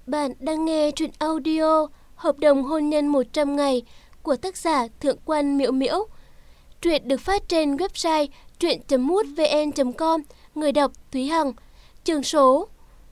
Bạn đang nghe truyện audio Hợp đồng hôn nhân 100 ngày của tác giả Thượng Quan Miễu Miễu. Truyện được phát trên website truyện.mútvn.com. Người đọc Thúy Hằng. Chương số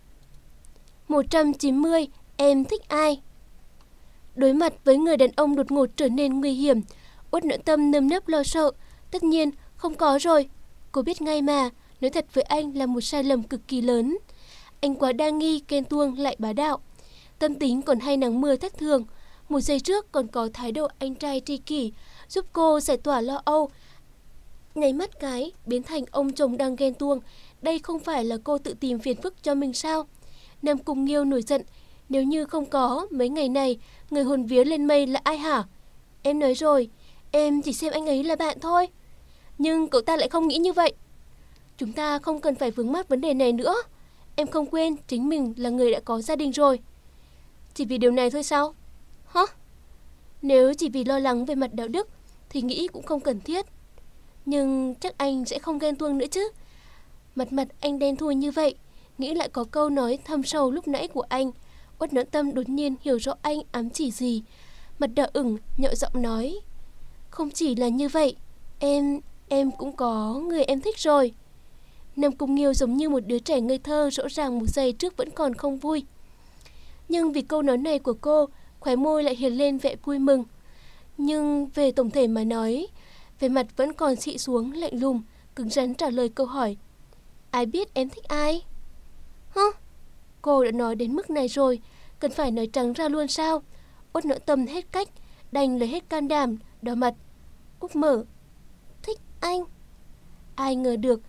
190. Em thích ai? Đối mặt với người đàn ông đột ngột trở nên nguy hiểm, Uất Noãn Tâm nơm nớp lo sợ. Tất nhiên không có rồi. Cô biết ngay mà, nói thật với anh là một sai lầm cực kỳ lớn. Anh quá đa nghi, ghen tuông lại bá đạo. Tâm tính còn hay nắng mưa thất thường. Một giây trước còn có thái độ anh trai tri kỷ, giúp cô giải tỏa lo âu. Nháy mắt cái, biến thành ông chồng đang ghen tuông. Đây không phải là cô tự tìm phiền phức cho mình sao? Nam Cung Nghiêu nổi giận. Nếu như không có, mấy ngày này, người hồn vía lên mây là ai hả? Em nói rồi, em chỉ xem anh ấy là bạn thôi. Nhưng cậu ta lại không nghĩ như vậy. Chúng ta không cần phải vướng mắc vấn đề này nữa. Em không quên chính mình là người đã có gia đình rồi. Chỉ vì điều này thôi sao? Hả? Nếu chỉ vì lo lắng về mặt đạo đức thì nghĩ cũng không cần thiết. Nhưng chắc anh sẽ không ghen tuông nữa chứ. Mặt anh đen thui như vậy, nghĩ lại có câu nói thâm sâu lúc nãy của anh. Uất Noãn Tâm đột nhiên hiểu rõ anh ám chỉ gì. Mặt đỏ ửng, nhợ giọng nói. Không chỉ là như vậy, em cũng có người em thích rồi. Nam Cung Nghiêu giống như một đứa trẻ ngây thơ, rõ ràng một giây trước vẫn còn không vui. Nhưng vì câu nói này của cô, khóe môi lại hiện lên vẻ vui mừng. Nhưng về tổng thể mà nói, vẻ mặt vẫn còn xị xuống lạnh lùng, cứng rắn trả lời câu hỏi. Ai biết em thích ai? Hả? Cô đã nói đến mức này rồi, cần phải nói trắng ra luôn sao? Uất Noãn Tâm hết cách, đành lấy hết can đảm, đỏ mặt. Úp mở. Thích anh? Ai ngờ được.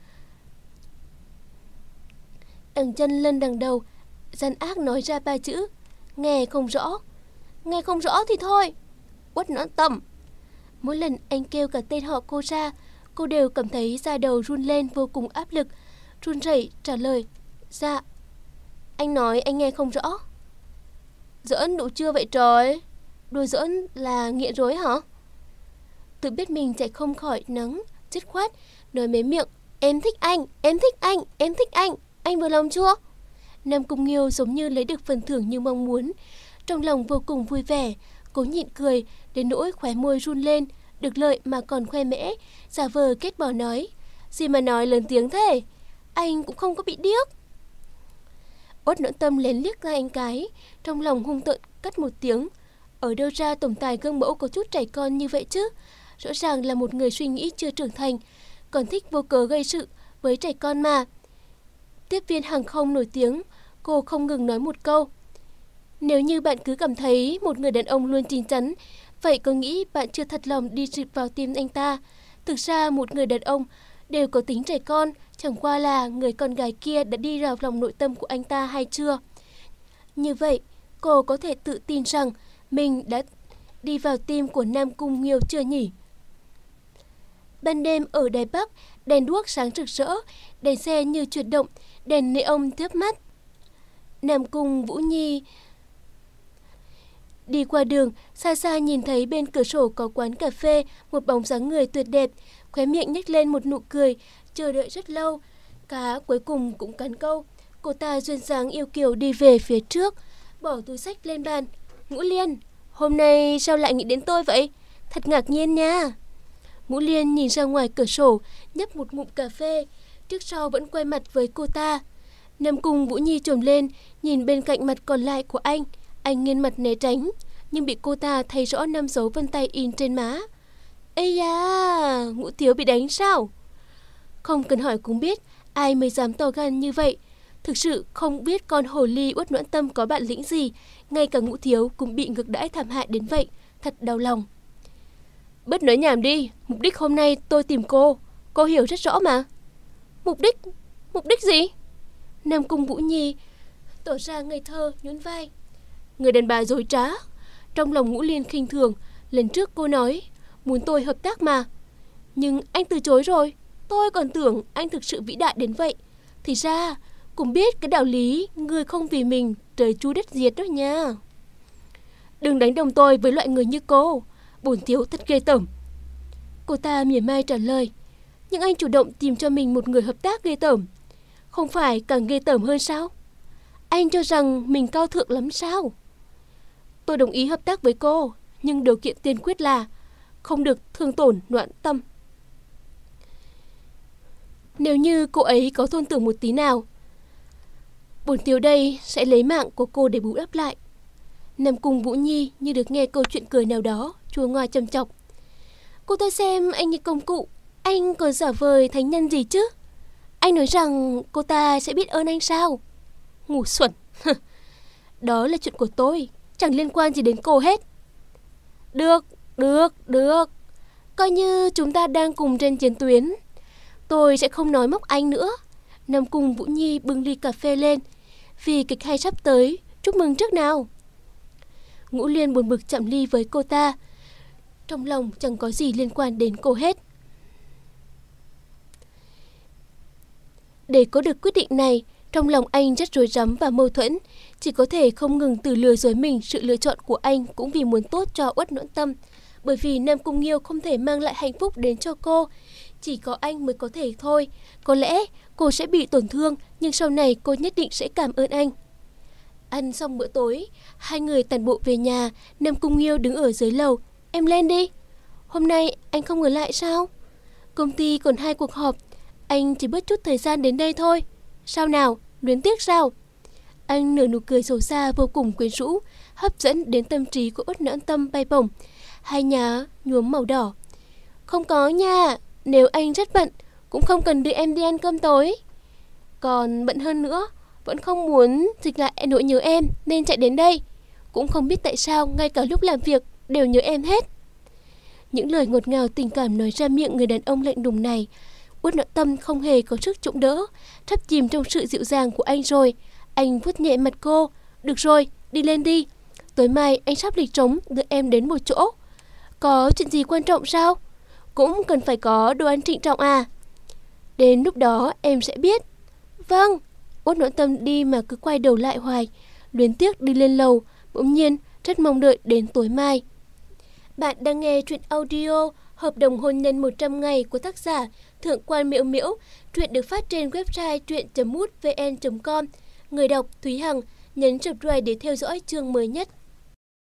Đằng chân lân đằng đầu, gian ác nói ra ba chữ. Nghe không rõ. Nghe không rõ thì thôi. Uất Noãn Tâm. Mỗi lần anh kêu cả tên họ cô ra, cô đều cảm thấy da đầu run lên vô cùng áp lực. Run rẩy trả lời. Dạ. Anh nói anh nghe không rõ. Giỡn đủ chưa vậy trời? Đùa giỡn là nghiện rối hả? Tự biết mình chạy không khỏi nắng, dứt khoát, nói mấy miệng. Em thích anh, em thích anh, em thích anh. Anh vừa lòng chưa? Nam Cung Nghiêu giống như lấy được phần thưởng như mong muốn. Trong lòng vô cùng vui vẻ, cố nhịn cười, đến nỗi khóe môi run lên. Được lợi mà còn khoe mẽ, giả vờ kết bỏ nói. Gì mà nói lớn tiếng thế? Anh cũng không có bị điếc. Uất Noãn Tâm lén liếc ra anh cái, trong lòng hung tợn cắt một tiếng. Ở đâu ra tổng tài gương mẫu có chút trẻ con như vậy chứ? Rõ ràng là một người suy nghĩ chưa trưởng thành, còn thích vô cớ gây sự với trẻ con mà. Tiếp viên hàng không nổi tiếng, cô không ngừng nói một câu. Nếu như bạn cứ cảm thấy một người đàn ông luôn chín chắn, vậy có nghĩ bạn chưa thật lòng đi trịch vào tim anh ta? Thực ra một người đàn ông đều có tính trẻ con, chẳng qua là người con gái kia đã đi vào lòng nội tâm của anh ta hay chưa. Như vậy, cô có thể tự tin rằng mình đã đi vào tim của Nam Cung Nghiêu chưa nhỉ? Ban đêm ở Đài Bắc, đèn đuốc sáng rực rỡ, đèn xe như chuyển động, đèn neon chớp mắt. Nam Cung Vũ Nhi đi qua đường, xa xa nhìn thấy bên cửa sổ có quán cà phê, một bóng dáng người tuyệt đẹp, khóe miệng nhếch lên một nụ cười, chờ đợi rất lâu. Cá cuối cùng cũng cắn câu. Cô ta duyên dáng yêu kiều đi về phía trước, bỏ túi xách lên bàn. Ngũ Liên, hôm nay sao lại nghĩ đến tôi vậy? Thật ngạc nhiên nha. Ngũ Liên nhìn ra ngoài cửa sổ, nhấp một ngụm cà phê, trước sau vẫn quay mặt với cô ta. Nam Cung Vũ Nhi chồm lên, nhìn bên cạnh mặt còn lại của anh. Anh nghiêng mặt né tránh, nhưng bị cô ta thấy rõ 5 dấu vân tay in trên má. Ây da, Ngũ thiếu bị đánh sao? Không cần hỏi cũng biết, ai mới dám to gan như vậy. Thực sự không biết con hồ ly Uất Noãn Tâm có bản lĩnh gì, ngay cả Ngũ thiếu cũng bị ngược đãi thảm hại đến vậy, thật đau lòng. Bớt nói nhảm đi, mục đích hôm nay tôi tìm cô hiểu rất rõ mà. Mục đích gì? Nam Cung Vũ Nhi tỏ ra ngây thơ, nhún vai. Người đàn bà dối trá. Trong lòng Ngũ Liên khinh thường, lần trước cô nói muốn tôi hợp tác mà, nhưng anh từ chối rồi. Tôi còn tưởng anh thực sự vĩ đại đến vậy. Thì ra cũng biết cái đạo lý người không vì mình trời chu đất diệt đó nha. Đừng đánh đồng tôi với loại người như cô, bổn thiếu thật ghê tởm. Cô ta mỉa mai trả lời. Nhưng anh chủ động tìm cho mình một người hợp tác ghê tởm, không phải càng ghê tởm hơn sao? Anh cho rằng mình cao thượng lắm sao? Tôi đồng ý hợp tác với cô, nhưng điều kiện tiên quyết là không được thương tổn Noãn Tâm. Nếu như cô ấy có thôn tưởng một tí nào, bổn tiểu đây sẽ lấy mạng của cô để bù đắp lại. Nam Cung Vũ Nhi như được nghe câu chuyện cười nào đó, chua ngoa châm chọc. Cô ta xem anh như công cụ, anh còn giả vời thánh nhân gì chứ? Anh nói rằng cô ta sẽ biết ơn anh sao? Ngu xuẩn. Đó là chuyện của tôi, chẳng liên quan gì đến cô hết. Được. Coi như chúng ta đang cùng trên chiến tuyến. Tôi sẽ không nói móc anh nữa. Nam Cung Vũ Nhi bưng ly cà phê lên. Vì kịch hay sắp tới, chúc mừng trước nào. Ngũ Liên buồn bực chạm ly với cô ta. Trong lòng chẳng có gì liên quan đến cô hết. Để có được quyết định này, trong lòng anh rất rối rắm và mâu thuẫn. Chỉ có thể không ngừng tự lừa dối mình. Sự lựa chọn của anh cũng vì muốn tốt cho Uất Noãn Tâm. Bởi vì Nam Cung Nghiêu không thể mang lại hạnh phúc đến cho cô. Chỉ có anh mới có thể thôi. Có lẽ cô sẽ bị tổn thương, nhưng sau này cô nhất định sẽ cảm ơn anh. Ăn xong bữa tối, hai người tản bộ về nhà. Nam Cung Nghiêu đứng ở dưới lầu. Em lên đi. Hôm nay anh không ở lại sao? Công ty còn 2 cuộc họp, anh chỉ bớt chút thời gian đến đây thôi. Sao nào, luyến tiếc sao? Anh nở nụ cười xấu xa vô cùng quyến rũ, hấp dẫn đến tâm trí của Uất Noãn Tâm bay bổng. Hai má nhuốm màu đỏ. Không có nha, nếu anh rất bận, cũng không cần đưa em đi ăn cơm tối. Còn bận hơn nữa, vẫn không muốn dịch lại nỗi nhớ em nên chạy đến đây. Cũng không biết tại sao ngay cả lúc làm việc đều nhớ em hết. Những lời ngọt ngào tình cảm nói ra miệng người đàn ông lạnh lùng này, Uất Noãn Tâm không hề có sức chống đỡ, thấp chìm trong sự dịu dàng của anh rồi. Anh vuốt nhẹ mặt cô. Được rồi, đi lên đi. Tối mai anh sắp lịch trống đưa em đến một chỗ. Có chuyện gì quan trọng sao? Cũng cần phải có đồ ăn trịnh trọng à? Đến lúc đó em sẽ biết. Vâng. Uất Noãn Tâm đi mà cứ quay đầu lại hoài, luyến tiếc đi lên lầu. Bỗng nhiên rất mong đợi đến tối mai. Bạn đang nghe truyện audio Hợp đồng hôn nhân 100 ngày của tác giả Thượng quan Miễu Miễu. Truyện được phát trên website truyện.mútvn.com. Người đọc Thúy Hằng. Nhấn subscribe để theo dõi chương mới nhất.